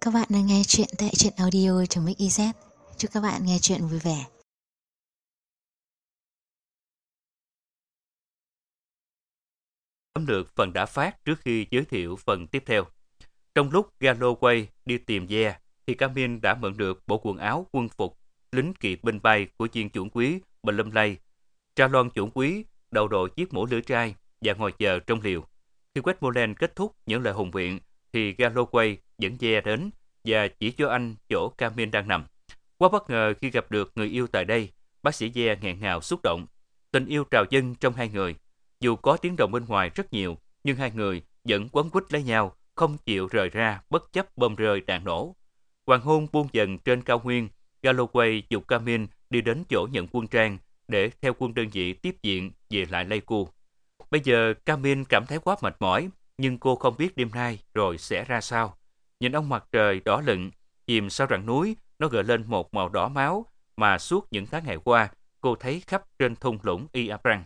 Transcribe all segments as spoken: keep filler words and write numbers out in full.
các bạn đang nghe chuyện tại truyện audio.mix.iz. Chúc các bạn nghe chuyện vui vẻ. Tóm lược phần đã phát trước khi giới thiệu phần tiếp theo. Trong lúc Galloway đi tìm Ye, thì Camille đã mượn được bộ quần áo quân phục lính kỵ binh bay của viên chuẩn quý Blumley. Trallon chuẩn quý đầu đội chiếc mũ lưỡi trai và ngồi chờ trong liều. Khi Westmoreland kết thúc những lời hùng biện, thì Galloway dẫn Ye đến và chỉ cho anh chỗ Camille đang nằm. Quá bất ngờ khi gặp được người yêu tại đây, bác sĩ Ye nghẹn ngào xúc động. Tình yêu trào dâng trong hai người. Dù có tiếng động bên ngoài rất nhiều, nhưng hai người vẫn quấn quýt lấy nhau, không chịu rời ra bất chấp bom rơi đạn nổ. Hoàng hôn buông dần trên cao nguyên, Galloway dục Camille đi đến chỗ nhận quân trang để theo quân đơn vị tiếp viện về lại Leycu. Bây giờ Camille cảm thấy quá mệt mỏi, nhưng cô không biết đêm nay rồi sẽ ra sao. Nhìn ông mặt trời đỏ lựng chìm sau rặng núi, nó gợi lên một màu đỏ máu mà suốt những tháng ngày qua cô thấy khắp trên thung lũng Iabrang.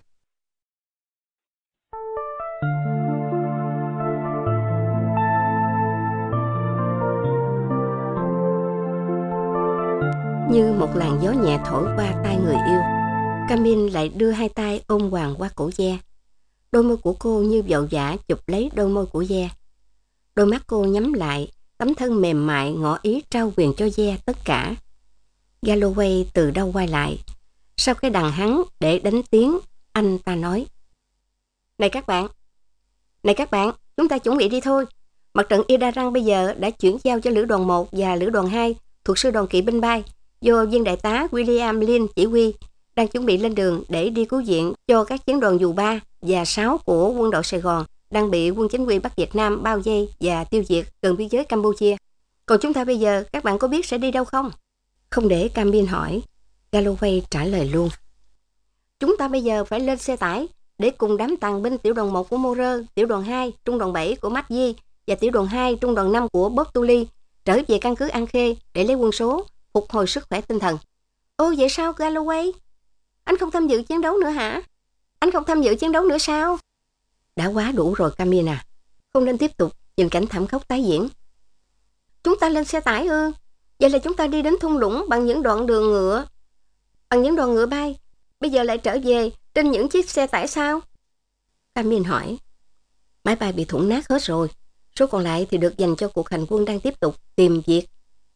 Như một làn gió nhẹ thổi qua tai người yêu, Camille lại đưa hai tay ôm hoàng qua cổ Ye. Đôi môi của cô như vội vã chụp lấy đôi môi của Ye. Đôi mắt cô nhắm lại, tấm thân mềm mại ngỏ ý trao quyền cho Ye tất cả. Galloway từ đâu quay lại. Sau cái đằng hắn để đánh tiếng, anh ta nói: Này các bạn, này các bạn, chúng ta chuẩn bị đi thôi. Mặt trận Iabrang bây giờ đã chuyển giao cho lữ đoàn một và lữ đoàn hai thuộc sư đoàn kỵ binh bay, do viên đại tá William Lynn chỉ huy, đang chuẩn bị lên đường để đi cứu viện cho các chiến đoàn dù ba và sáu của quân đội Sài Gòn đang bị quân chính quy Bắc Việt Nam bao vây và tiêu diệt gần biên giới Campuchia. Còn chúng ta bây giờ, các bạn có biết sẽ đi đâu không? Không để Camille hỏi, Galloway trả lời luôn. Chúng ta bây giờ phải lên xe tải để cùng đám tàn binh tiểu đoàn một của Morer, tiểu đoàn hai, trung đoàn bảy của Macchi và tiểu đoàn hai, trung đoàn năm của Bortoli trở về căn cứ An Khê để lấy quân số, phục hồi sức khỏe tinh thần. Ô vậy sao Galloway? Anh không tham dự chiến đấu nữa hả? Anh không tham dự chiến đấu nữa sao? Đã quá đủ rồi Camille à. Không nên tiếp tục nhìn cảnh thảm khốc tái diễn. Chúng ta lên xe tải ư? Vậy là chúng ta đi đến thung lũng bằng những đoạn đường ngựa, bằng những đoàn ngựa bay. Bây giờ lại trở về trên những chiếc xe tải sao? Camille hỏi. Máy bay bị thủng nát hết rồi. Số còn lại thì được dành cho cuộc hành quân đang tiếp tục tìm việc.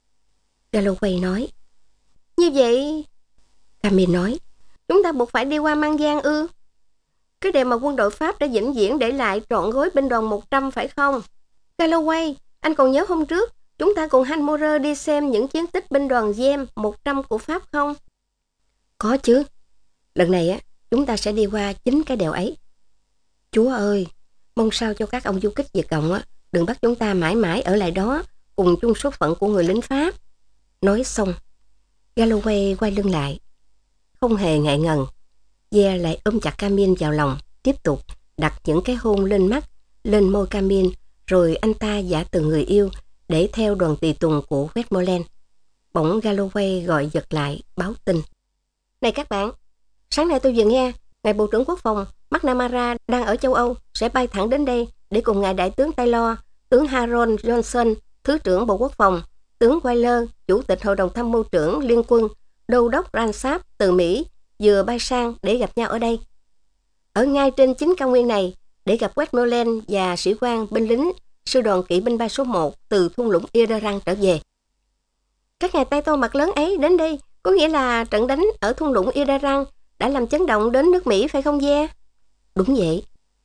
Galloway nói. Như vậy, Camille nói, chúng ta buộc phải đi qua Mang Giang ư? Cái đèn mà quân đội Pháp đã vĩnh viễn để lại trọn gối binh đoàn một trăm phải không? Galloway, anh còn nhớ hôm trước chúng ta cùng Han Morer đi xem những chiến tích binh đoàn Gem một trăm của Pháp không? Có chứ. Lần này á, chúng ta sẽ đi qua chính cái đèo ấy. Chúa ơi, mong sao cho các ông du kích Việt Cộng á, đừng bắt chúng ta mãi mãi ở lại đó cùng chung số phận của người lính Pháp. Nói xong, Galloway quay lưng lại. Không hề ngại ngần, Ye lại ôm chặt Camille vào lòng, tiếp tục đặt những cái hôn lên mắt, lên môi Camille, rồi anh ta giả từ người yêu để theo đoàn tùy tùng của Westmoreland. Bỗng Galloway gọi giật lại, báo tin. Này các bạn, sáng nay tôi vừa nghe, ngài Bộ trưởng Quốc phòng McNamara đang ở châu Âu, sẽ bay thẳng đến đây để cùng ngài Đại tướng Taylor, tướng Harold Johnson, Thứ trưởng Bộ Quốc phòng, tướng Wheeler, Chủ tịch Hội đồng Tham mưu trưởng Liên quân, Đô đốc Ransap từ Mỹ, vừa bay sang để gặp nhau ở đây. Ở ngay trên chính cao nguyên này, để gặp Westmoreland và sĩ quan binh lính sư đoàn kỵ binh bay số một từ thung lũng Iabrang trở về. Các ngài tay to mặt lớn ấy đến đây, có nghĩa là trận đánh ở thung lũng Iabrang đã làm chấn động đến nước Mỹ phải không Ye? Đúng vậy.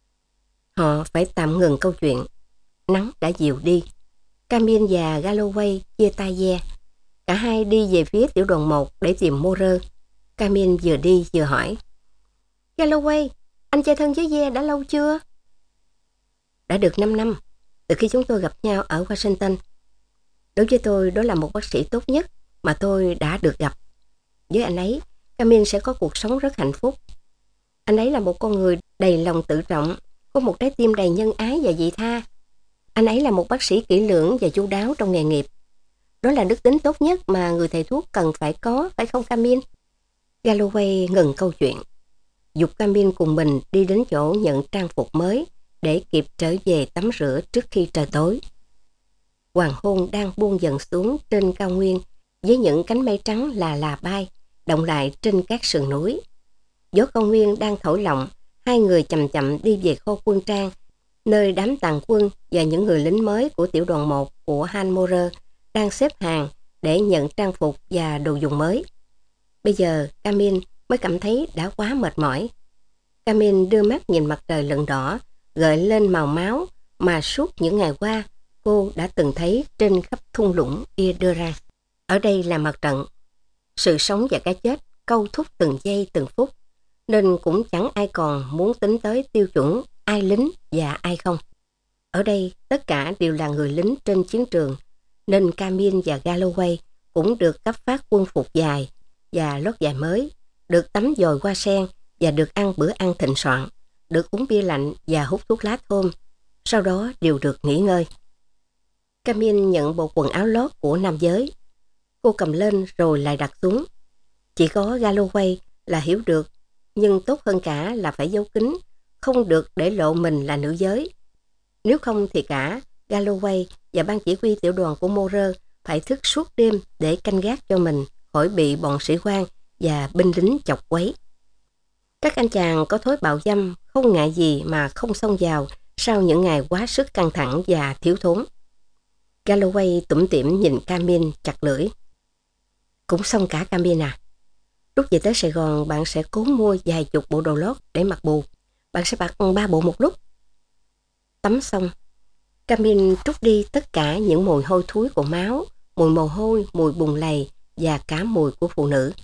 Họ phải tạm ngừng câu chuyện. Nắng đã dịu đi. Camille và Galloway chia tay Ye. Cả hai đi về phía tiểu đoàn một để tìm Morer. Camille vừa đi vừa hỏi. Galloway, anh chơi thân với Ye đã lâu chưa? Đã được năm năm, từ khi chúng tôi gặp nhau ở Washington. Đối với tôi, đó là một bác sĩ tốt nhất mà tôi đã được gặp. Với anh ấy, Camille sẽ có cuộc sống rất hạnh phúc. Anh ấy là một con người đầy lòng tự trọng, có một trái tim đầy nhân ái và vị tha. Anh ấy là một bác sĩ kỹ lưỡng và chu đáo trong nghề nghiệp. Đó là đức tính tốt nhất mà người thầy thuốc cần phải có, phải không Camille? Galloway ngừng câu chuyện, giục Camille cùng mình đi đến chỗ nhận trang phục mới để kịp trở về tắm rửa trước khi trời tối. hoàng hôn đang buông dần xuống trên cao nguyên với những cánh mây trắng là là bay, động lại trên các sườn núi. Gió cao nguyên đang thổi lộng, hai người chậm chậm đi về kho quân trang, nơi đám tàn quân và những người lính mới của tiểu đoàn một của Han Morer đang xếp hàng để nhận trang phục và đồ dùng mới. Bây giờ Camille mới cảm thấy đã quá mệt mỏi. Camille đưa mắt nhìn mặt trời lựng đỏ, gợi lên màu máu mà suốt những ngày qua cô đã từng thấy trên khắp thung lũng Irderan. Ở đây là mặt trận. Sự sống và cái chết câu thúc từng giây từng phút, nên cũng chẳng ai còn muốn tính tới tiêu chuẩn ai lính và ai không. Ở đây tất cả đều là người lính trên chiến trường, nên Camille và Galloway cũng được cấp phát quân phục dài và lót dài mới, được tắm dồi hoa sen và được ăn bữa ăn thịnh soạn, được uống bia lạnh và hút thuốc lá thơm, sau đó đều được nghỉ ngơi. Camille nhận bộ quần áo lót của nam giới. Cô cầm lên rồi lại đặt xuống. Chỉ có Galloway là hiểu được, nhưng tốt hơn cả là phải giấu kín, không được để lộ mình là nữ giới. Nếu không thì cả Galloway và ban chỉ huy tiểu đoàn của Morer phải thức suốt đêm để canh gác cho mình khỏi bị bọn sĩ quan và binh lính chọc quấy. Các anh chàng có thói bạo dâm không ngại gì mà không xông vào sau những ngày quá sức căng thẳng và thiếu thốn. Galloway tủm tỉm nhìn Camille chặt lưỡi. Cũng xong cả Camille à. Lúc về tới Sài Gòn bạn sẽ cố mua vài chục bộ đồ lót để mặc bù. Bạn sẽ mặc ba bộ một lúc. Tắm xong, Camille trút đi tất cả những mùi hôi thối của máu, mùi mồ hôi, mùi bùn lầy và cả mùi của phụ nữ.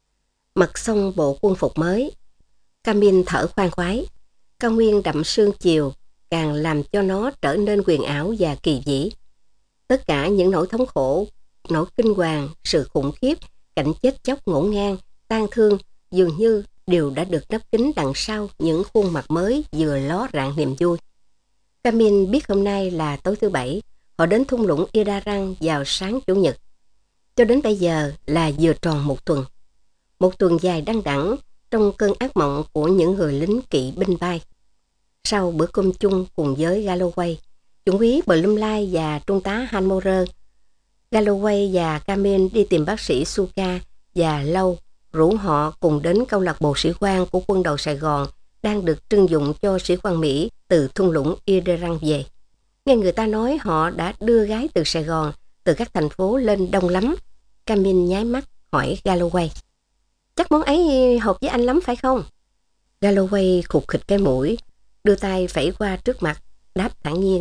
Mặc xong bộ quân phục mới, Camille thở khoan khoái. Cao nguyên đậm sương chiều càng làm cho nó trở nên huyền ảo và kỳ vĩ. Tất cả những nỗi thống khổ, nỗi kinh hoàng, sự khủng khiếp, cảnh chết chóc ngổn ngang, tang thương dường như đều đã được nấp kín đằng sau những khuôn mặt mới vừa ló rạng niềm vui. Camille biết hôm nay là tối thứ Bảy, họ đến thung lũng Irderan vào sáng Chủ nhật. Cho đến bây giờ là vừa tròn một tuần. Một tuần dài đăng đẳng trong cơn ác mộng của những người lính kỵ binh bay. Sau bữa cơm chung cùng với Galloway, Trung úy Blumleigh và Trung tá Han Morer, Galloway và Camille đi tìm bác sĩ Suka và Lâu, rủ họ cùng đến câu lạc bộ sĩ quan của quân đội Sài Gòn đang được trưng dụng cho sĩ quan Mỹ từ thung lũng Irderan về. Nghe người ta nói họ đã đưa gái từ Sài Gòn, từ các thành phố lên đông lắm. Camille nháy mắt hỏi Galloway. Chắc món ấy hợp với anh lắm phải không? Galloway khục khịch cái mũi, đưa tay phẩy qua trước mặt, đáp thản nhiên.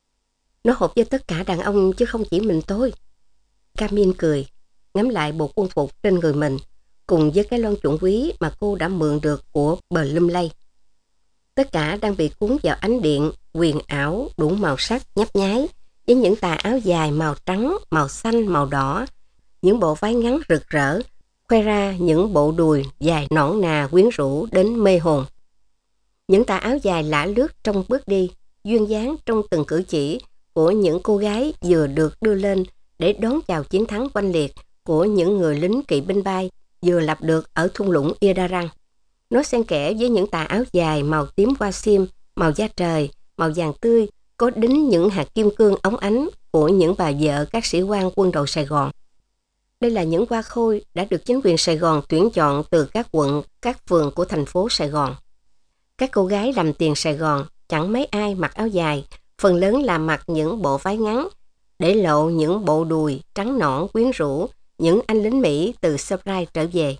Nó hợp với tất cả đàn ông chứ không chỉ mình tôi. Camille cười, ngắm lại bộ quân phục trên người mình, cùng với cái lon chuẩn quý mà cô đã mượn được của Blumleigh. Tất cả đang bị cuốn vào ánh điện, huyền ảo, đủ màu sắc nhấp nháy, với những tà áo dài màu trắng, màu xanh, màu đỏ, những bộ váy ngắn rực rỡ, khoe ra những bộ đùi dài nõn nà quyến rũ đến mê hồn. Những tà áo dài lả lướt trong bước đi, duyên dáng trong từng cử chỉ của những cô gái vừa được đưa lên để đón chào chiến thắng oanh liệt của những người lính kỵ binh bay vừa lập được ở thung lũng Irderan. Nó xen kẽ với những tà áo dài màu tím hoa sim, màu da trời, màu vàng tươi, có đính những hạt kim cương óng ánh của những bà vợ các sĩ quan quân đội Sài Gòn. Đây là những hoa khôi đã được chính quyền Sài Gòn tuyển chọn từ các quận, các phường của thành phố Sài Gòn. Các cô gái làm tiền Sài Gòn chẳng mấy ai mặc áo dài, phần lớn là mặc những bộ váy ngắn, để lộ những bộ đùi trắng nõn quyến rũ, những anh lính Mỹ từ Surprise trở về.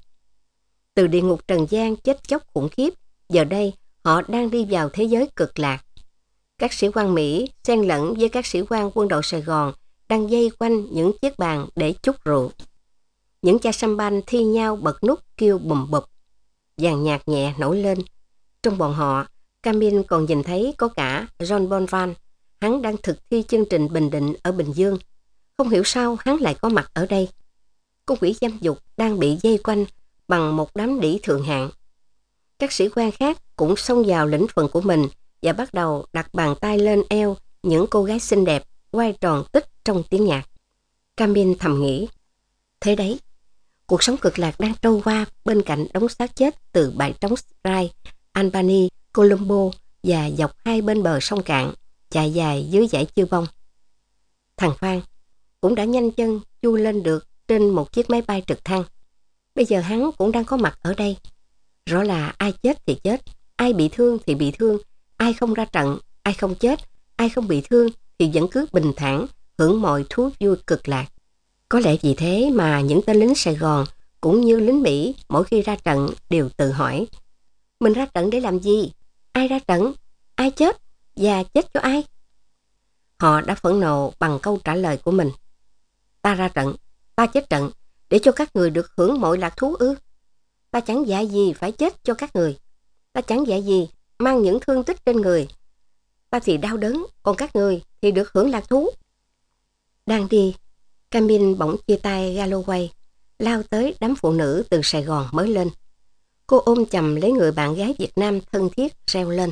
Từ địa ngục trần gian chết chóc khủng khiếp, giờ đây họ đang đi vào thế giới cực lạc. Các sĩ quan Mỹ xen lẫn với các sĩ quan quân đội Sài Gòn đang dây quanh những chiếc bàn để chúc rượu. Những chai sâm banh thi nhau bật nút kêu bùm bụp. Dàn nhạc nhẹ nổi lên. Trong bọn họ, Camille còn nhìn thấy có cả John Bonvan. Hắn đang thực thi chương trình Bình Định ở Bình Dương. Không hiểu sao hắn lại có mặt ở đây. Con quỷ dâm dục đang bị dây quanh bằng một đám đĩ thượng hạng. Các sĩ quan khác cũng xông vào lĩnh phần của mình và bắt đầu đặt bàn tay lên eo những cô gái xinh đẹp quay tròn tích trong tiếng nhạc. Camille thầm nghĩ, thế đấy, cuộc sống cực lạc đang trôi qua bên cạnh đống xác chết từ bãi trống Rai, Albany, Colombo và dọc hai bên bờ sông Cạn, chạy dài dưới dãy Chư Bông. thằng Phan, cũng đã nhanh chân chui lên được trên một chiếc máy bay trực thăng. Bây giờ hắn cũng đang có mặt ở đây. Rõ là ai chết thì chết, ai bị thương thì bị thương, ai không ra trận, ai không chết, ai không bị thương thì vẫn cứ bình thản, hưởng mọi thú vui cực lạc. Có lẽ vì thế mà những tên lính Sài Gòn cũng như lính Mỹ mỗi khi ra trận đều tự hỏi: mình ra trận để làm gì? Ai ra trận? Ai chết? Và chết cho ai? Họ đã phẫn nộ bằng câu trả lời của mình: ta ra trận, ta chết trận để cho các người được hưởng mọi lạc thú ư? Ta chẳng dạy gì phải chết cho các người. Ta chẳng dạy gì mang những thương tích trên người. Ta thì đau đớn, còn các người thì được hưởng lạc thú. Đang đi, Camille bỗng chia tay Galloway, lao tới đám phụ nữ từ Sài Gòn mới lên. Cô ôm chầm lấy người bạn gái Việt Nam thân thiết, reo lên: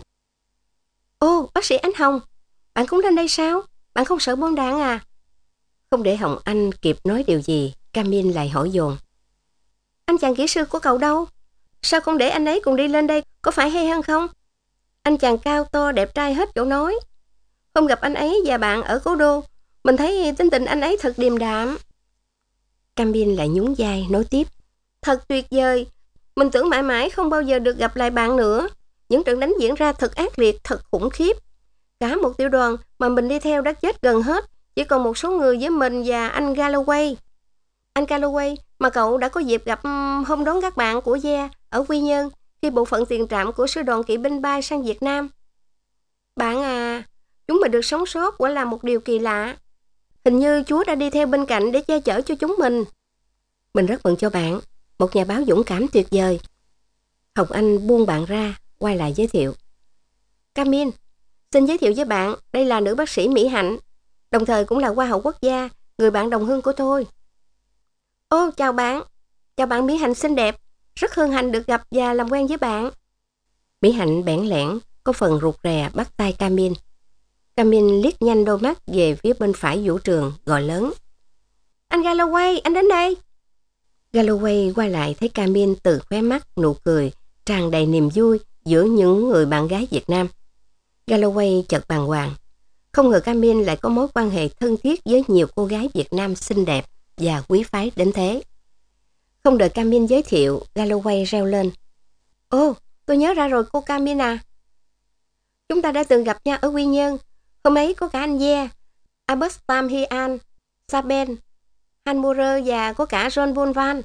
ô, bác sĩ Ánh Hồng, bạn cũng lên đây sao? Bạn không sợ bom đạn à? Không để Hồng Anh kịp nói điều gì, Camille lại hỏi dồn: anh chàng kỹ sư của cậu đâu? Sao không để anh ấy cùng đi lên đây, có phải hay hơn không? Anh chàng cao to đẹp trai hết chỗ nói. Hôm gặp anh ấy và bạn ở Cố Đô, mình thấy tính tình anh ấy thật điềm đạm. Camille lại nhún vai nói tiếp: thật tuyệt vời. Mình tưởng mãi mãi không bao giờ được gặp lại bạn nữa. Những trận đánh diễn ra thật ác liệt, thật khủng khiếp. Cả một tiểu đoàn mà mình đi theo đã chết gần hết, chỉ còn một số người với mình và anh Galloway. Anh Galloway mà cậu đã có dịp gặp hôm đón các bạn của Gia ở Quy Nhơn khi bộ phận tiền trạm của sư đoàn kỵ binh bay sang Việt Nam. Bạn à, chúng mình được sống sót quả là một điều kỳ lạ. Hình như Chúa đã đi theo bên cạnh để che chở cho chúng mình. Mình rất mừng cho bạn, một nhà báo dũng cảm tuyệt vời. Hồng Anh buông bạn ra, quay lại giới thiệu: Camille, xin giới thiệu với bạn, đây là nữ bác sĩ Mỹ Hạnh, đồng thời cũng là Hoa hậu quốc gia, người bạn đồng hương của tôi. Ô, chào bạn. Chào bạn Mỹ Hạnh xinh đẹp. Rất hân hạnh được gặp và làm quen với bạn. Mỹ Hạnh bẽn lẽn, có phần rụt rè bắt tay Camille. Camille liếc nhanh đôi mắt về phía bên phải vũ trường, gọi lớn: anh Galloway, anh đến đây. Galloway quay lại thấy Camille từ khóe mắt nụ cười tràn đầy niềm vui giữa những người bạn gái Việt Nam. Galloway chợt bàng hoàng. Không ngờ Camille lại có mối quan hệ thân thiết với nhiều cô gái Việt Nam xinh đẹp và quý phái đến thế. Không đợi Camille giới thiệu, Galloway reo lên: ô, tôi nhớ ra rồi cô Camille à. Chúng ta đã từng gặp nhau ở Quy Nhơn. Hôm ấy có cả anh Ye, Albert Tam Hian, Saben, Han Murer và có cả John Von Van.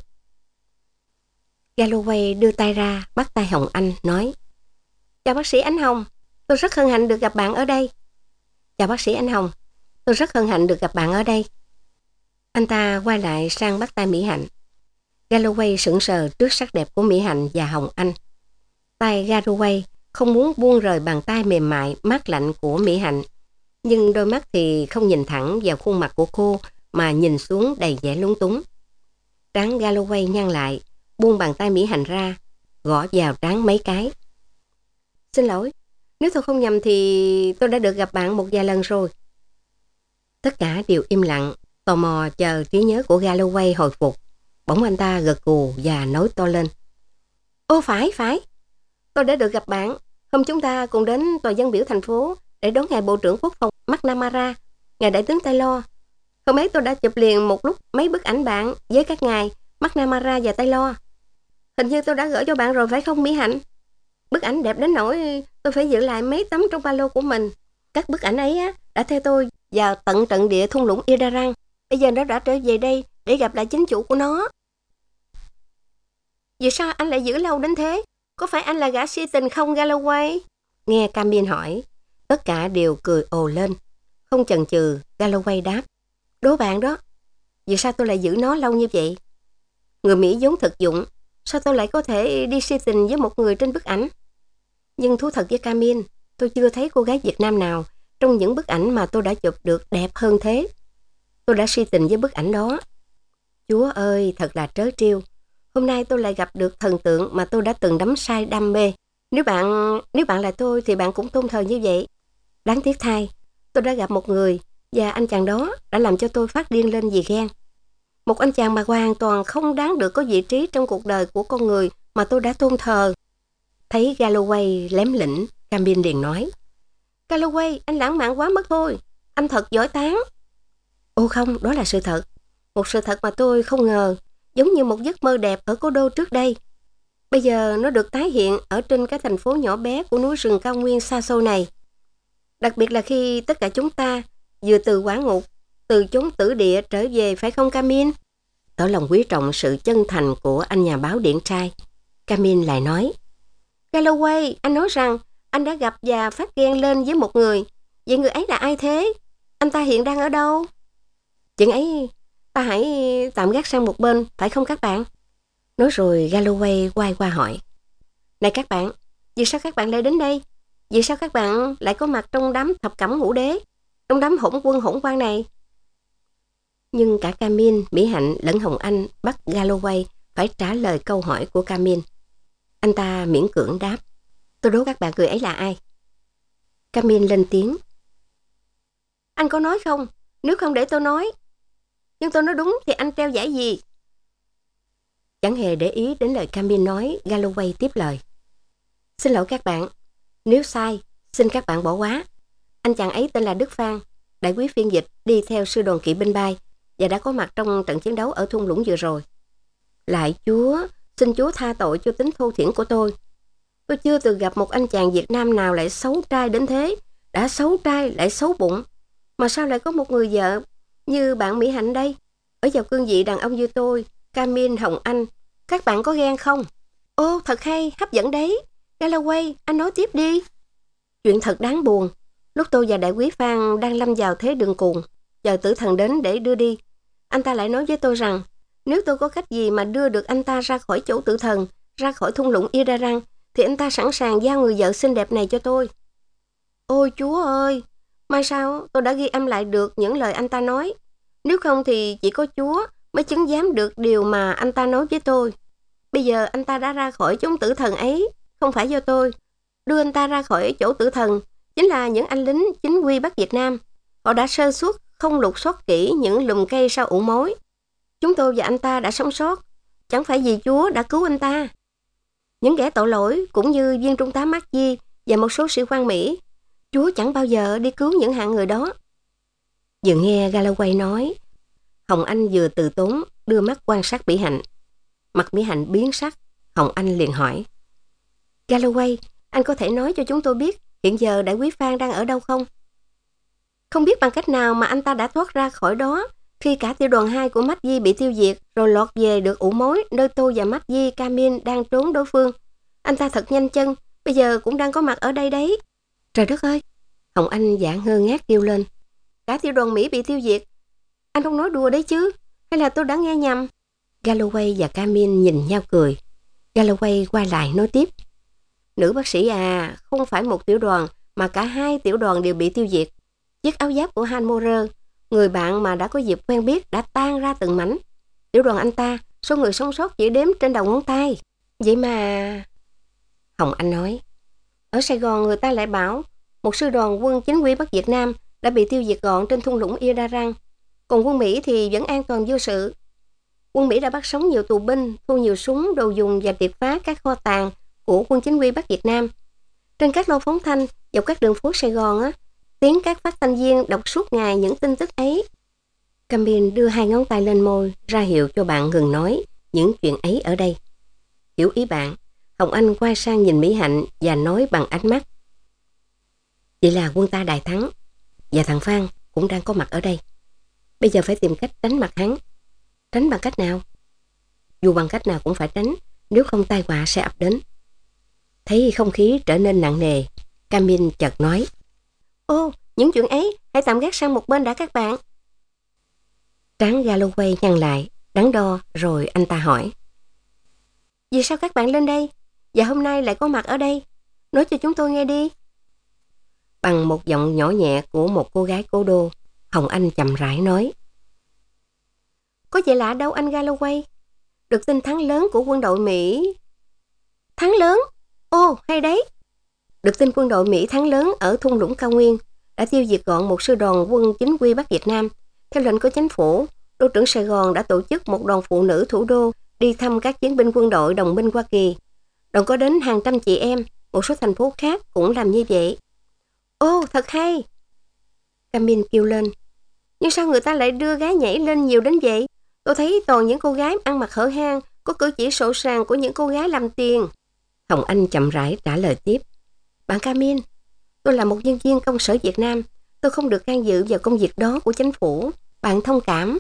Galloway đưa tay ra, bắt tay Hồng Anh, nói: chào bác sĩ Ánh Hồng, tôi rất hân hạnh được gặp bạn ở đây. Chào bác sĩ Ánh Hồng, tôi rất hân hạnh được gặp bạn ở đây. Anh ta quay lại sang bắt tay Mỹ Hạnh. Galloway sững sờ trước sắc đẹp của Mỹ Hạnh và Hồng Anh. Tay Galloway không muốn buông rời bàn tay mềm mại, mát lạnh của Mỹ Hạnh, nhưng đôi mắt thì không nhìn thẳng vào khuôn mặt của cô mà nhìn xuống đầy vẻ lúng túng. Trán Galloway nhăn lại, buông bàn tay Mỹ Hạnh ra, gõ vào trán mấy cái. Xin lỗi, nếu tôi không nhầm thì tôi đã được gặp bạn một vài lần rồi. Tất cả đều im lặng, tò mò chờ trí nhớ của Galloway hồi phục. Bỗng anh ta gật gù và nói to lên: ô phải, phải, tôi đã được gặp bạn. Hôm chúng ta cùng đến tòa dân biểu thành phố để đón ngài Bộ trưởng Quốc phòng McNamara, ngài Đại tướng Taylor. Hôm ấy tôi đã chụp liền một lúc mấy bức ảnh bạn với các ngài McNamara và Taylor. Hình như tôi đã gửi cho bạn rồi phải không Mỹ Hạnh? Bức ảnh đẹp đến nỗi tôi phải giữ lại mấy tấm trong ba lô của mình. Các bức ảnh ấy á, đã theo tôi vào tận trận địa thung lũng Idarang. Bây giờ nó đã trở về đây để gặp lại chính chủ của nó. Vì sao anh lại giữ lâu đến thế? Có phải anh là gã si tình không Galloway? Nghe Camille hỏi, tất cả đều cười ồ lên. Không chần chừ, Galloway đáp: đố bạn đó. Vì sao tôi lại giữ nó lâu như vậy? Người Mỹ vốn thực dụng, sao tôi lại có thể đi si tình với một người trên bức ảnh? Nhưng thú thật với Camille, tôi chưa thấy cô gái Việt Nam nào trong những bức ảnh mà tôi đã chụp được đẹp hơn thế. Tôi đã si tình với bức ảnh đó. Chúa ơi, thật là trớ trêu. Hôm nay tôi lại gặp được thần tượng mà tôi đã từng đắm say đam mê. Nếu bạn nếu bạn là tôi thì bạn cũng tôn thờ như vậy. Đáng tiếc thay, tôi đã gặp một người và anh chàng đó đã làm cho tôi phát điên lên vì ghen. Một anh chàng mà hoàn toàn không đáng được có vị trí trong cuộc đời của con người mà tôi đã tôn thờ. Thấy Galloway lém lĩnh, Camille liền nói: Galloway, anh lãng mạn quá mất thôi. Anh thật giỏi tán. Ô không, đó là sự thật. Một sự thật mà tôi không ngờ, giống như một giấc mơ đẹp ở cố đô trước đây. Bây giờ nó được tái hiện ở trên cái thành phố nhỏ bé của núi rừng cao nguyên xa xôi này. Đặc biệt là khi tất cả chúng ta vừa từ quả ngục, từ chốn tử địa trở về, phải không Camille? Tỏ lòng quý trọng sự chân thành của anh nhà báo điển trai, Camille lại nói: Galloway, anh nói rằng anh đã gặp và phát ghen lên với một người. Vậy người ấy là ai thế? Anh ta hiện đang ở đâu? Chuyện ấy ta hãy tạm gác sang một bên, phải không các bạn? Nói rồi Galloway quay qua hỏi: Này các bạn, vì sao các bạn lại đến đây? Vì sao các bạn lại có mặt trong đám thập cẩm ngũ đế, trong đám hỗn quân hỗn quan này? Nhưng cả Camille, Mỹ Hạnh lẫn Hồng Anh bắt Galloway phải trả lời câu hỏi của Camille. Anh ta miễn cưỡng đáp: Tôi đố các bạn người ấy là ai? Camille lên tiếng: Anh có nói không? Nếu không để tôi nói. Nhưng tôi nói đúng thì anh treo giải gì? Chẳng hề để ý đến lời Camille nói, Galloway tiếp lời: Xin lỗi các bạn, nếu sai, xin các bạn bỏ qua. Anh chàng ấy tên là Đức Phan, đại quý phiên dịch đi theo sư đoàn kỵ binh bay và đã có mặt trong trận chiến đấu ở thung lũng vừa rồi. Lại Chúa, xin Chúa tha tội cho tính thô thiển của tôi. Tôi chưa từng gặp một anh chàng Việt Nam nào lại xấu trai đến thế, đã xấu trai lại xấu bụng. Mà sao lại có một người vợ như bạn Mỹ Hạnh đây, ở vào cương vị đàn ông như tôi, Camille, Hồng Anh. Các bạn có ghen không? Ô, thật hay, hấp dẫn đấy. Galloway, anh nói tiếp đi. Chuyện thật đáng buồn. Lúc tôi và đại quý Phan đang lâm vào thế đường cùng, chờ tử thần đến để đưa đi, anh ta lại nói với tôi rằng nếu tôi có cách gì mà đưa được anh ta ra khỏi chỗ tử thần, ra khỏi thung lũng Iraran, thì anh ta sẵn sàng giao người vợ xinh đẹp này cho tôi. Ôi Chúa ơi, mai sao tôi đã ghi âm lại được những lời anh ta nói. Nếu không thì chỉ có Chúa mới chứng giám được điều mà anh ta nói với tôi. Bây giờ anh ta đã ra khỏi chốn tử thần ấy, không phải do tôi. Đưa anh ta ra khỏi chỗ tử thần chính là những anh lính chính quy Bắc Việt Nam. Họ đã sơ suất, không lục soát kỹ những lùm cây sau ụ mối. Chúng tôi và anh ta đã sống sót, chẳng phải vì Chúa đã cứu anh ta. Những kẻ tội lỗi cũng như viên trung tá McGee và một số sĩ quan Mỹ, Chúa chẳng bao giờ đi cứu những hạng người đó. Vừa nghe Galloway nói, Hồng Anh vừa từ tốn đưa mắt quan sát Mỹ Hạnh. Mặt Mỹ Hạnh biến sắc, Hồng Anh liền hỏi: Galloway, anh có thể nói cho chúng tôi biết hiện giờ đại quý Phan đang ở đâu không? Không biết bằng cách nào mà anh ta đã thoát ra khỏi đó khi cả tiểu đoàn hai của McGee bị tiêu diệt, rồi lọt về được ụ mối nơi tôi và McGee, Camille đang trốn đối phương. Anh ta thật nhanh chân, bây giờ cũng đang có mặt ở đây đấy. Trời đất ơi! Hồng Anh giả ngơ ngác kêu lên. Cả tiểu đoàn Mỹ bị tiêu diệt. Anh không nói đùa đấy chứ? Hay là tôi đã nghe nhầm? Galloway và Camille nhìn nhau cười. Galloway quay lại nói tiếp: Nữ bác sĩ à, không phải một tiểu đoàn mà cả hai tiểu đoàn đều bị tiêu diệt. Chiếc áo giáp của Han Morer, người bạn mà đã có dịp quen biết, đã tan ra từng mảnh. Tiểu đoàn anh ta, số người sống sót chỉ đếm trên đầu ngón tay. Vậy mà... Hồng Anh nói, ở Sài Gòn người ta lại bảo một sư đoàn quân chính quy Bắc Việt Nam đã bị tiêu diệt gọn trên thung lũng Iraran. Còn quân Mỹ thì vẫn an toàn vô sự. Quân Mỹ đã bắt sống nhiều tù binh, thu nhiều súng, đồ dùng và triệt phá các kho tàng của quân chính quy Bắc Việt Nam. Trên các loa phóng thanh dọc các đường phố Sài Gòn á, tiếng các phát thanh viên đọc suốt ngày những tin tức ấy. Camille đưa hai ngón tay lên môi, ra hiệu cho bạn ngừng nói những chuyện ấy ở đây. Hiểu ý bạn, Hồng Anh quay sang nhìn Mỹ Hạnh và nói bằng ánh mắt: Vậy là quân ta đại thắng, và thằng Phan cũng đang có mặt ở đây. Bây giờ phải tìm cách tránh mặt hắn. Tránh bằng cách nào? Dù bằng cách nào cũng phải tránh, nếu không tai họa sẽ ập đến. Thấy không khí trở nên nặng nề, Camille chợt nói: Ô, những chuyện ấy hãy tạm gác sang một bên đã các bạn. Trán Galloway nhăn lại, đắn đo, rồi anh ta hỏi: Vì sao các bạn lên đây và hôm nay lại có mặt ở đây? Nói cho chúng tôi nghe đi. Bằng một giọng nhỏ nhẹ của một cô gái cố đô, Hồng Anh chậm rãi nói: Có vậy lạ đâu anh Galloway. Được tin thắng lớn của quân đội Mỹ. Thắng lớn? Ô, hay đấy. Được tin quân đội Mỹ thắng lớn ở thung lũng cao nguyên đã tiêu diệt gọn một sư đoàn quân chính quy Bắc Việt Nam. Theo lệnh của chính phủ, đô trưởng Sài Gòn đã tổ chức một đoàn phụ nữ thủ đô đi thăm các chiến binh quân đội đồng minh Hoa Kỳ. Đoàn có đến hàng trăm chị em, một số thành phố khác cũng làm như vậy. Ô, thật hay! Camille kêu lên. Nhưng sao người ta lại đưa gái nhảy lên nhiều đến vậy? Tôi thấy toàn những cô gái ăn mặc hở hang, có cử chỉ sỗ sàng của những cô gái làm tiền. Hồng Anh chậm rãi trả lời tiếp. Bạn Camille, tôi là một nhân viên công sở Việt Nam. Tôi không được can dự vào công việc đó của chính phủ. Bạn thông cảm.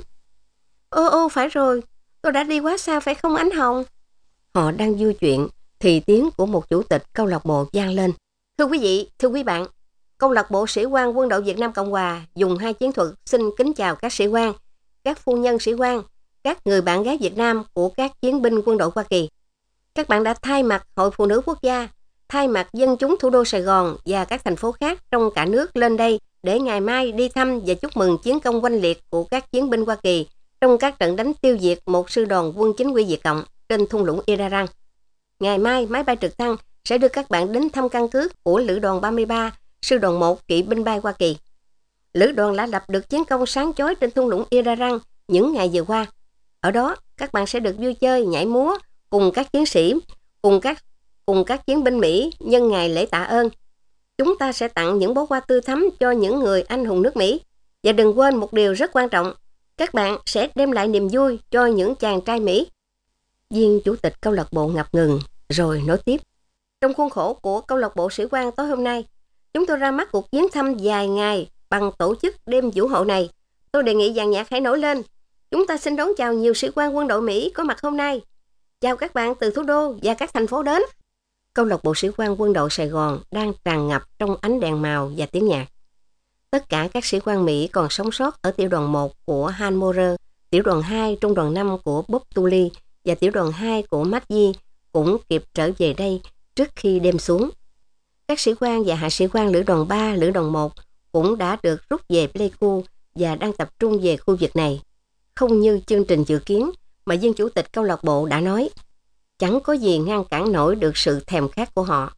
Ô ô phải rồi, tôi đã đi quá xa phải không Ánh Hồng? Họ đang vui chuyện thì tiếng của một chủ tịch câu lạc bộ vang lên. Thưa quý vị, thưa quý bạn, câu lạc bộ sĩ quan quân đội Việt Nam Cộng Hòa dùng hai chiến thuật xin kính chào các sĩ quan, các phu nhân sĩ quan, các người bạn gái Việt Nam của các chiến binh quân đội Hoa Kỳ. Các bạn đã thay mặt Hội Phụ nữ Quốc gia, thay mặt dân chúng thủ đô Sài Gòn và các thành phố khác trong cả nước lên đây để ngày mai đi thăm và chúc mừng chiến công oanh liệt của các chiến binh Hoa Kỳ trong các trận đánh tiêu diệt một sư đoàn quân chính quy Việt Cộng trên thung lũng Irarang. Ngày mai, máy bay trực thăng sẽ đưa các bạn đến thăm căn cứ của Lữ đoàn ba mươi ba, Sư đoàn một Kỵ binh bay Hoa Kỳ. Lữ đoàn đã lập được chiến công sáng chói trên thung lũng Irarang những ngày vừa qua. Ở đó, các bạn sẽ được vui chơi, nhảy múa cùng các chiến sĩ, cùng các cùng các chiến binh Mỹ nhân ngày lễ tạ ơn. Chúng ta sẽ tặng những bó hoa tươi thắm cho những người anh hùng nước Mỹ. Và đừng quên một điều rất quan trọng, các bạn sẽ đem lại niềm vui cho những chàng trai Mỹ. Viên chủ tịch câu lạc bộ ngập ngừng, rồi nói tiếp. Trong khuôn khổ của câu lạc bộ sĩ quan tối hôm nay, chúng tôi ra mắt cuộc viếng thăm dài ngày bằng tổ chức đêm vũ hội này. Tôi đề nghị dàn nhạc hãy nổi lên. Chúng ta xin đón chào nhiều sĩ quan quân đội Mỹ có mặt hôm nay. Chào các bạn từ thủ đô và các thành phố đến. Câu lạc bộ sĩ quan quân đội Sài Gòn đang tràn ngập trong ánh đèn màu và tiếng nhạc. Tất cả các sĩ quan Mỹ còn sống sót ở tiểu đoàn một của Han Morer, tiểu đoàn hai trung đoàn năm của Bob Tully và tiểu đoàn hai của Maggie cũng kịp trở về đây trước khi đêm xuống. Các sĩ quan và hạ sĩ quan lữ đoàn ba, lữ đoàn một cũng đã được rút về Pleiku và đang tập trung về khu vực này. Không như chương trình dự kiến mà viên chủ tịch câu lạc bộ đã nói, chẳng có gì ngăn cản nổi được sự thèm khát của họ.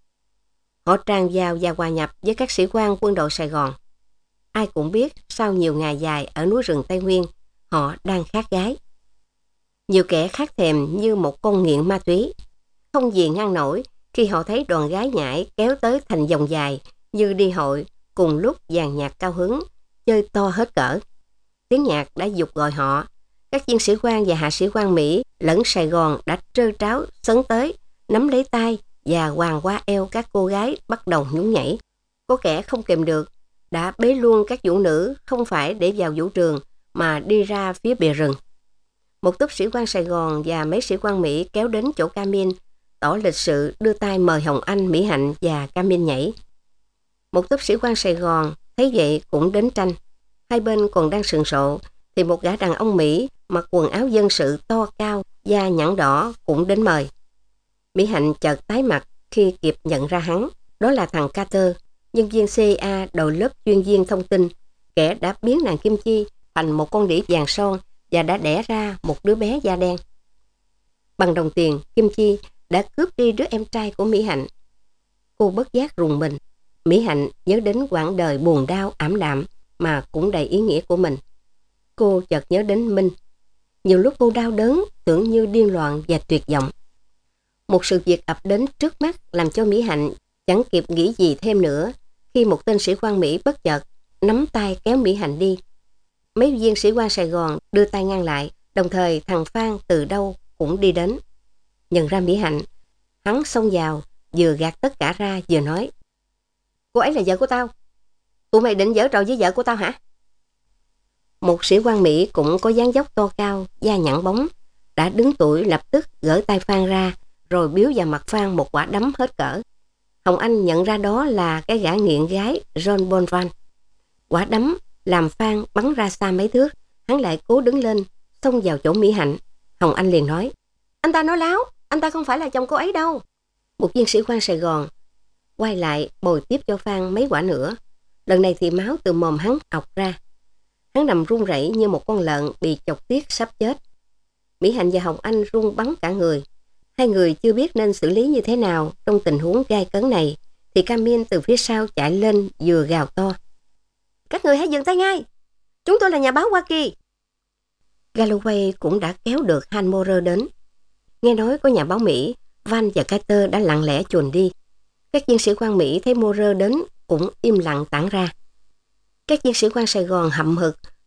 Họ tràn vào và hòa nhập với các sĩ quan quân đội Sài Gòn. Ai cũng biết sau nhiều ngày dài ở núi rừng Tây Nguyên, họ đang khát gái. Nhiều kẻ khát thèm như một con nghiện ma túy. Không gì ngăn nổi khi họ thấy đoàn gái nhảy kéo tới thành dòng dài như đi hội cùng lúc dàn nhạc cao hứng, chơi to hết cỡ. Tiếng nhạc đã giục gọi họ. Các viên sĩ quan và hạ sĩ quan Mỹ lẫn Sài Gòn đã trơ tráo sấn tới, nắm lấy tay và quàng qua eo các cô gái bắt đầu nhún nhảy. Có kẻ không kèm được, đã bế luôn các vũ nữ không phải để vào vũ trường mà đi ra phía bìa rừng. Một tốp sĩ quan Sài Gòn và mấy sĩ quan Mỹ kéo đến chỗ Camille, tỏ lịch sự đưa tay mời Hồng Anh, Mỹ Hạnh và Camille nhảy. Một tốp sĩ quan Sài Gòn thấy vậy cũng đến tranh. Hai bên còn đang sừng sộ thì một gã đàn ông Mỹ mặc quần áo dân sự to cao, da nhẵn đỏ cũng đến mời. Mỹ Hạnh chợt tái mặt khi kịp nhận ra hắn. Đó là thằng Carter, nhân viên xê i a đầu lớp chuyên viên thông tin, kẻ đã biến nàng Kim Chi thành một con đĩ vàng son và đã đẻ ra một đứa bé da đen. Bằng đồng tiền, Kim Chi đã cướp đi đứa em trai của Mỹ Hạnh. Cô bất giác rùng mình. Mỹ Hạnh nhớ đến quãng đời buồn đau ảm đạm mà cũng đầy ý nghĩa của mình. Cô chợt nhớ đến Minh. Nhiều lúc cô đau đớn, tưởng như điên loạn và tuyệt vọng. Một sự việc ập đến trước mắt làm cho Mỹ Hạnh chẳng kịp nghĩ gì thêm nữa khi một tên sĩ quan Mỹ bất chợt nắm tay kéo Mỹ Hạnh đi. Mấy viên sĩ quan Sài Gòn đưa tay ngăn lại, đồng thời thằng Phan từ đâu cũng đi đến. Nhận ra Mỹ Hạnh, hắn xông vào, vừa gạt tất cả ra vừa nói: Cô ấy là vợ của tao. Tụi mày định giở trò với vợ của tao hả? Một sĩ quan Mỹ cũng có dáng dốc to cao, da nhẵn bóng, đã đứng tuổi lập tức gỡ tay Phan ra, rồi biếu vào mặt Phan một quả đấm hết cỡ. Hồng Anh nhận ra đó là cái gã nghiện gái John Bonvan. Quả đấm làm Phan bắn ra xa mấy thước, hắn lại cố đứng lên, xông vào chỗ Mỹ Hạnh. Hồng Anh liền nói: Anh ta nói láo, anh ta không phải là chồng cô ấy đâu. Một viên sĩ quan Sài Gòn quay lại bồi tiếp cho Phan mấy quả nữa. Lần này thì máu từ mồm hắn ọc ra. Hắn nằm run rẩy như một con lợn bị chọc tiết sắp chết. Mỹ Hạnh và Hồng Anh run bắn cả người. Hai người chưa biết nên xử lý như thế nào trong tình huống gai cấn này, thì Camille từ phía sau chạy lên vừa gào to: Các người hãy dừng tay ngay, chúng tôi là nhà báo Hoa Kỳ. Galloway cũng đã kéo được Han Morer đến. Nghe nói có nhà báo Mỹ, Van và Carter đã lặng lẽ chuồn đi. Các viên sĩ quan Mỹ thấy Morer đến cũng im lặng tản ra. Các viên sĩ quan Sài Gòn hậm hực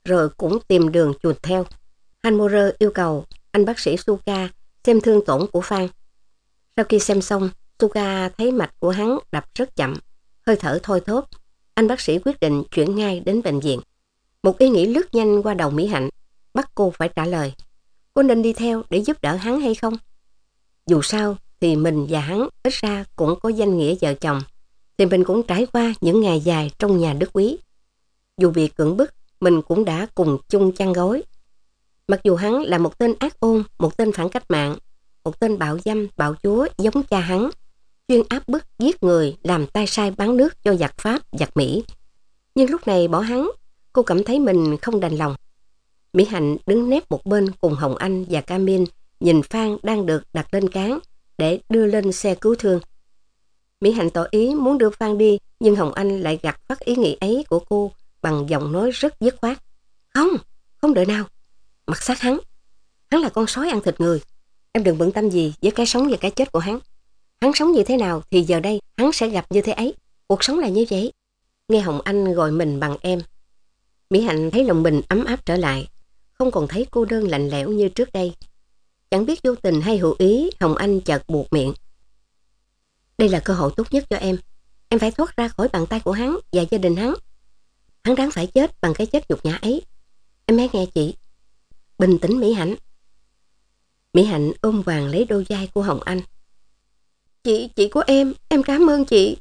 rồi cũng tìm đường chuồn theo. Hanmore yêu cầu anh bác sĩ Suga xem thương tổn của Phan. Sau khi xem xong, Suga thấy mạch của hắn đập rất chậm, hơi thở thoi thóp. Anh bác sĩ quyết định chuyển ngay đến bệnh viện. Một ý nghĩ lướt nhanh qua đầu Mỹ Hạnh, bắt cô phải trả lời. Cô nên đi theo để giúp đỡ hắn hay không? Dù sao thì mình và hắn ít ra cũng có danh nghĩa vợ chồng, thì mình cũng trải qua những ngày dài trong nhà Đức Quý. Dù bị cưỡng bức, mình cũng đã cùng chung chăn gối. Mặc dù hắn là một tên ác ôn, một tên phản cách mạng, một tên bạo dâm, bạo chúa giống cha hắn, chuyên áp bức, giết người, làm tay sai bán nước cho giặc Pháp, giặc Mỹ. Nhưng lúc này bỏ hắn, cô cảm thấy mình không đành lòng. Mỹ Hạnh đứng nép một bên cùng Hồng Anh và Camille, nhìn Phan đang được đặt lên cáng để đưa lên xe cứu thương. Mỹ Hạnh tỏ ý muốn đưa Phan đi, nhưng Hồng Anh lại gạt phắt ý nghĩ ấy của cô bằng giọng nói rất dứt khoát. Không, không đợi nào. Mặc xác hắn. Hắn là con sói ăn thịt người. Em đừng bận tâm gì với cái sống và cái chết của hắn. Hắn sống như thế nào thì giờ đây hắn sẽ gặp như thế ấy. Cuộc sống là như vậy. Nghe Hồng Anh gọi mình bằng em, Mỹ Hạnh thấy lòng mình ấm áp trở lại, không còn thấy cô đơn lạnh lẽo như trước đây. Chẳng biết vô tình hay hữu ý, Hồng Anh chợt buột miệng. Đây là cơ hội tốt nhất cho em. Em phải thoát ra khỏi bàn tay của hắn và gia đình hắn. Hắn đáng phải chết bằng cái chết nhục nhã ấy. Em hãy nghe chị. Bình tĩnh Mỹ Hạnh. Mỹ Hạnh ôm vàng lấy đôi vai của Hồng Anh. Chị, chị của em, em cảm ơn chị.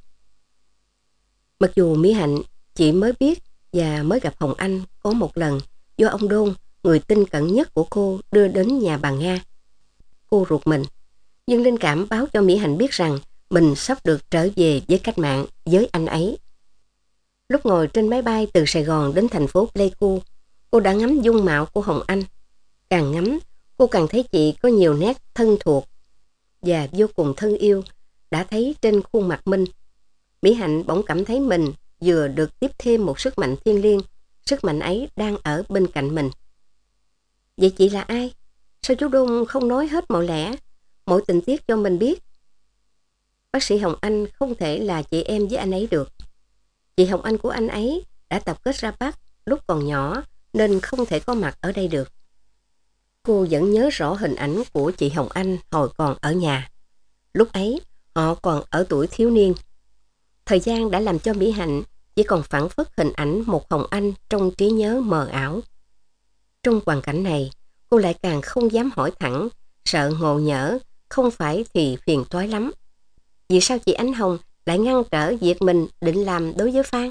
Mặc dù Mỹ Hạnh chỉ mới biết và mới gặp Hồng Anh có một lần do ông Đôn, người tin cận nhất của cô, đưa đến nhà bà Nga. Cô ruột mình, nhưng linh cảm báo cho Mỹ Hạnh biết rằng mình sắp được trở về với cách mạng, với anh ấy. Lúc ngồi trên máy bay từ Sài Gòn đến thành phố Pleiku, cô đã ngắm dung mạo của Hồng Anh. Càng ngắm, cô càng thấy chị có nhiều nét thân thuộc và vô cùng thân yêu đã thấy trên khuôn mặt Minh. Mỹ Hạnh bỗng cảm thấy mình vừa được tiếp thêm một sức mạnh thiêng liêng. Sức mạnh ấy đang ở bên cạnh mình. Vậy chị là ai? Sao chú Đôn không nói hết mọi lẽ, mọi tình tiết cho mình biết? Bác sĩ Hồng Anh không thể là chị em với anh ấy được. Chị Hồng Anh của anh ấy đã tập kết ra Bắc lúc còn nhỏ nên không thể có mặt ở đây được. Cô vẫn nhớ rõ hình ảnh của chị Hồng Anh hồi còn ở nhà. Lúc ấy họ còn ở tuổi thiếu niên. Thời gian đã làm cho Mỹ Hạnh chỉ còn phảng phất hình ảnh một Hồng Anh trong trí nhớ mờ ảo. Trong hoàn cảnh này, cô lại càng không dám hỏi thẳng, sợ ngộ nhỡ, không phải thì phiền toái lắm. Vì sao chị Ánh Hồng lại ngăn trở việc mình định làm đối với Phan?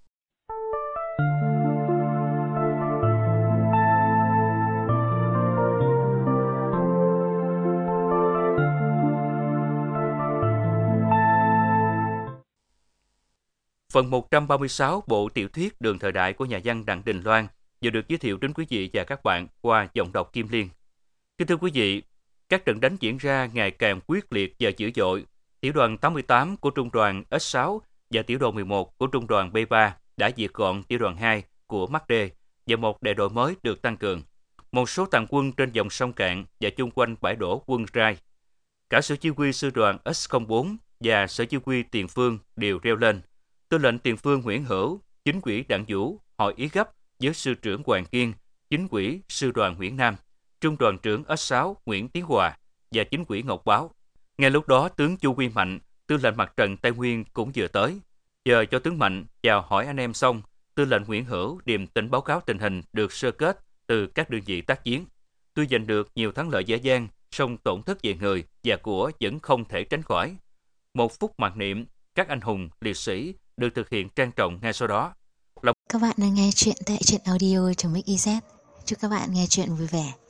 Phần một trăm ba mươi sáu bộ tiểu thuyết Đường thời đại của nhà văn Đặng Đình Loan vừa được giới thiệu đến quý vị và các bạn qua giọng đọc Kim Liên. Kính thưa quý vị, các trận đánh diễn ra ngày càng quyết liệt và dữ dội. Tiểu đoàn tám mươi tám của trung đoàn S sáu và tiểu đoàn mười một của trung đoàn B ba đã diệt gọn tiểu đoàn hai của MAC D và một đại đội mới được tăng cường. Một số tàn quân trên dòng sông Cạn và chung quanh bãi đổ quân Rai. Cả sở chỉ huy sư đoàn S không bốn và sở chỉ huy tiền phương đều reo lên. Tư lệnh tiền phương Nguyễn Hữu, chính ủy Đặng Vũ hội ý gấp với sư trưởng Hoàng Kiên, chính ủy sư đoàn Nguyễn Nam, trung đoàn trưởng S sáu Nguyễn Tiến Hòa và chính ủy Ngọc Báo. Ngay lúc đó, tướng Chu Quy Mạnh, tư lệnh mặt trận Tây Nguyên cũng vừa tới. Chờ cho tướng Mạnh chào hỏi anh em xong, tư lệnh Nguyễn Hữu điềm tĩnh báo cáo tình hình được sơ kết từ các đơn vị tác chiến. Tuy giành được nhiều thắng lợi dễ dàng, song tổn thất về người và của vẫn không thể tránh khỏi. Một phút mặc niệm các anh hùng liệt sĩ được thực hiện trang trọng ngay sau đó. Các bạn đang nghe chuyện tại truyện audio chấm ích i zét. Chúc các bạn nghe chuyện vui vẻ.